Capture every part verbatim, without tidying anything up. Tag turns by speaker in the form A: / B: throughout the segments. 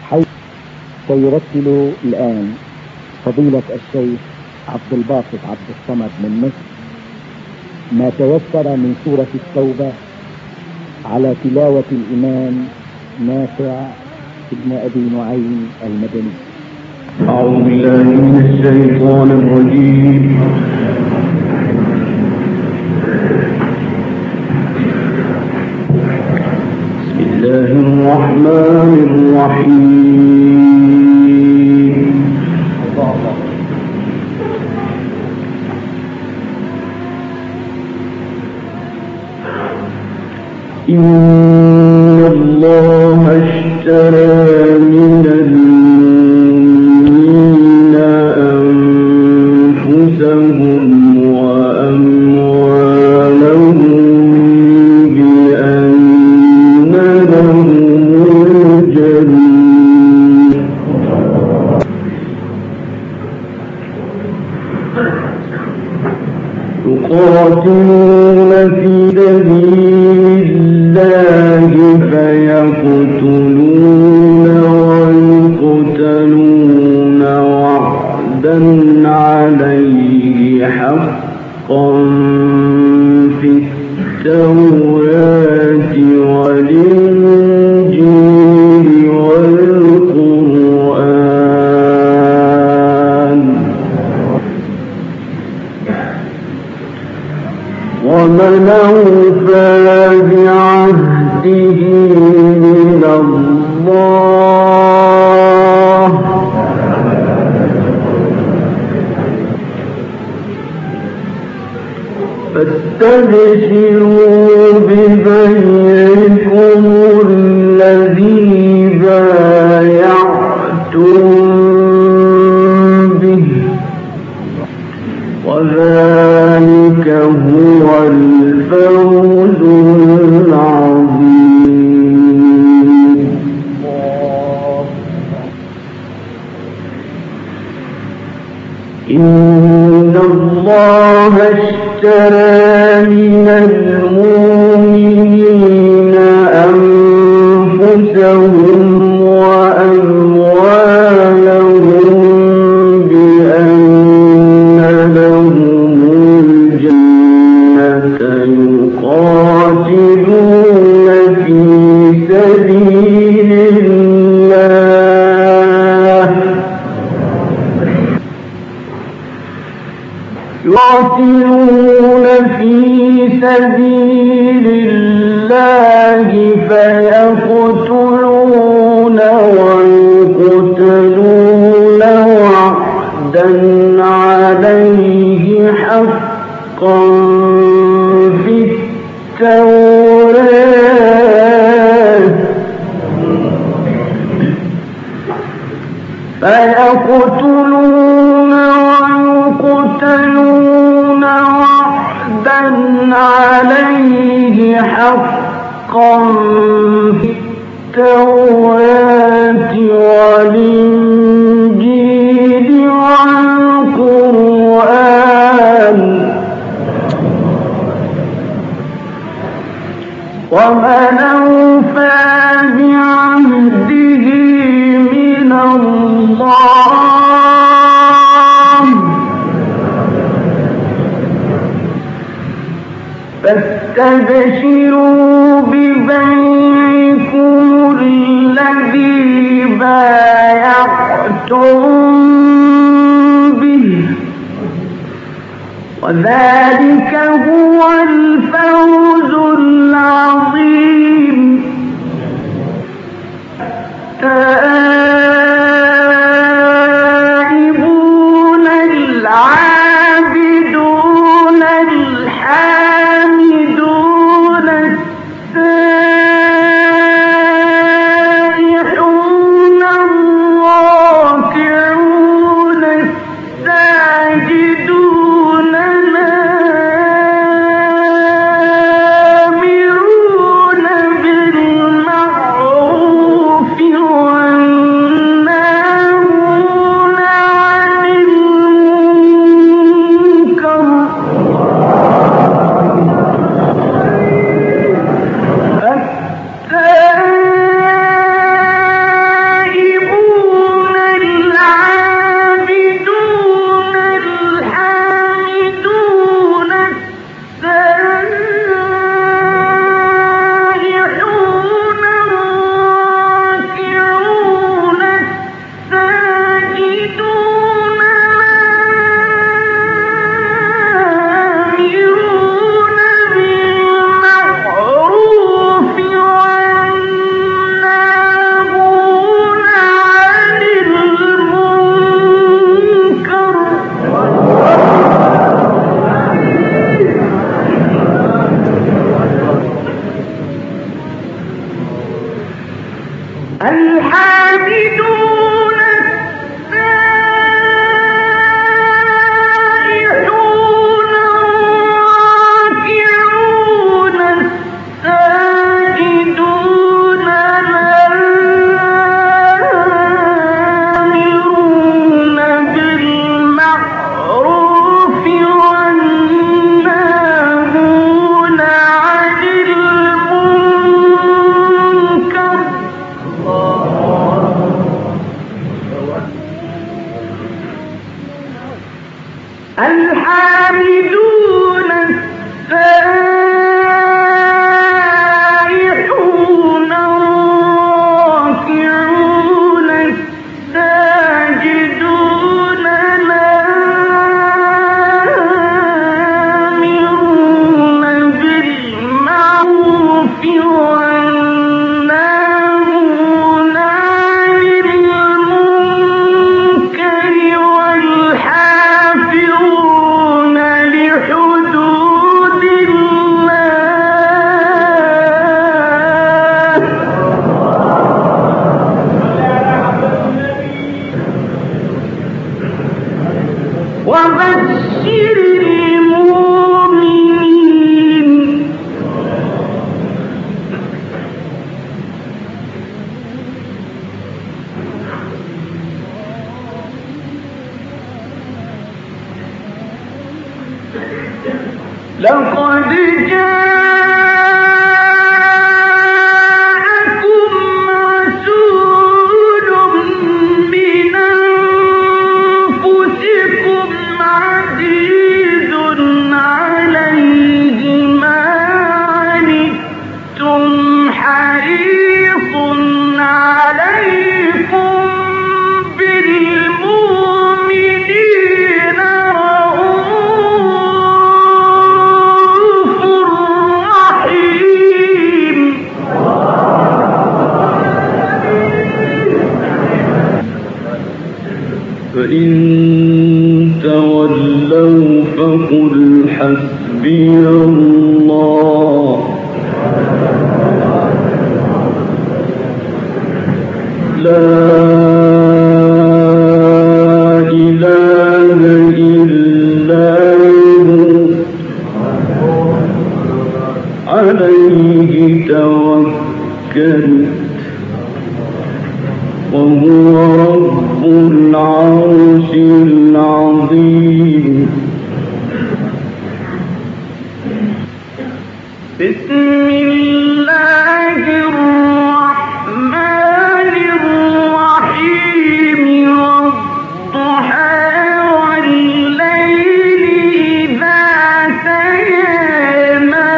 A: حيث سيرتل الآن فضيلة الشيخ عبد الباسط عبد الصمد من مصر ما تيسر من سورة التوبة على تلاوة الإمام نافع ابن أبي نعيم المدني.
B: أعوذ بالله من الشيطان الرجيم. بسم الله الرحمن الرحيم. إن الله اشترى من المؤمنين أنفسهم وأموالهم بأن لهم الجنة يقاتلون في سبيل الله فيقتلون ويقتلون وعدا عليه حقا في التوراة والإنجيل والقرآن ومن أوفى بعهده من الله فاستبشروا ببيعكم الذي بايعتم به وذلك هو الفوز العظيم. إن الله اشترى من المؤمنين أنفسهم وأموالهم بأن لهم الجنة يقاتلون في سبيل الله يقاتلون في سبيل الله فيقتلون ويقتلون وعدا عليه حقا في التوراة فيقتلون ويقتلون وعدا عليه حقا في التوراة والإنجيل والقرآن ومن أوفى بعهده من الله فاستبشروا ببيعكم الذي بايعتم به وذلك هو الفوز العظيم. التائبون العابدون الحامدون السائحون الراكعون الساجدون الآمرون بالمعروف والنهي لقد جاءكم رسول من أنفسكم عزيز عليه ما عنتم حريص عليكم بالمؤمنين رؤوف رحيم.
C: فإن تولوا فقل حسبي الله لا إله إلا هو عليه توكلت وهو رب العرش العظيم.
B: بسم الله الرحمن الرحيم. والضحى والليل إذا سجى ما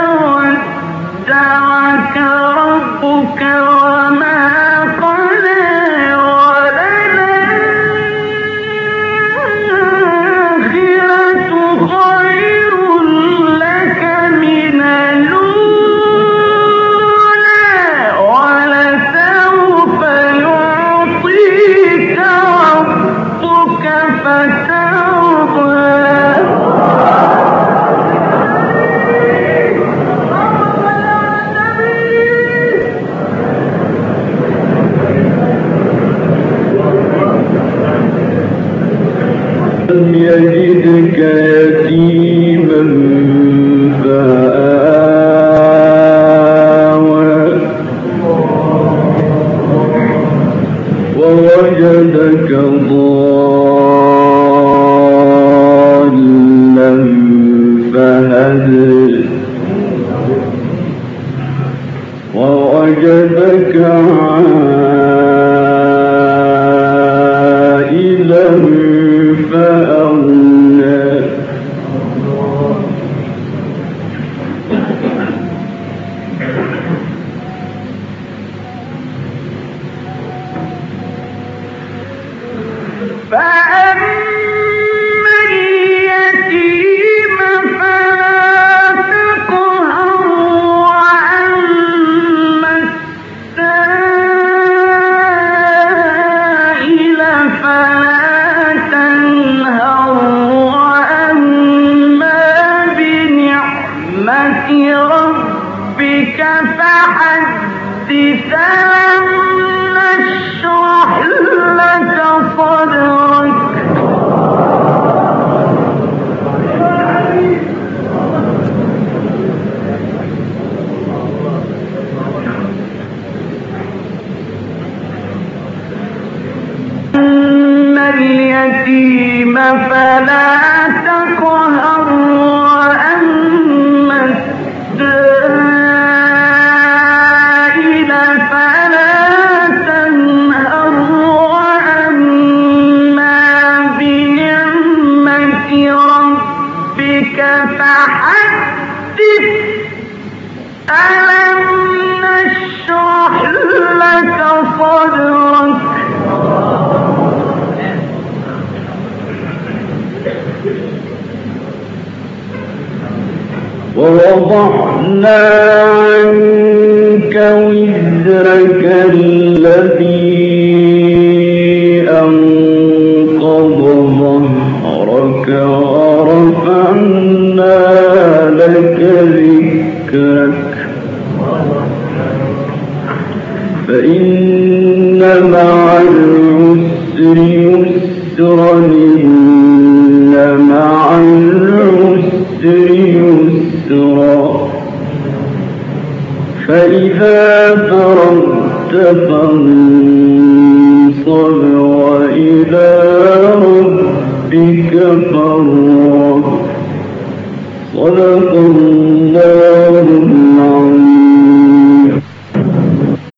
B: ودعك ربك وما قلى وللآخرة خير لك من الأولى ولسوف يعطيك ربك فترضى.
C: لم يجدك يتيما فآوى ووجدك ضالا فهدى ووجدك عائلا فأغنى
B: فأما اليتيم فلا تقهر وأما السائل فلا تنهر وأما بنعمة ربك فحدث. أما اليتيم فلا تقهر وأما السائل فلا تنهر وأما بنعمة ربك فحدث ألم نشرح لك صدرك
C: ووضعنا عنك وزرك الذي أنقض ظهرك ورفعنا لك ذكرك فإن مع العسر يسرا إن مع العسر يسرا فإذا فرغت فانصب وإلى ربك فارغب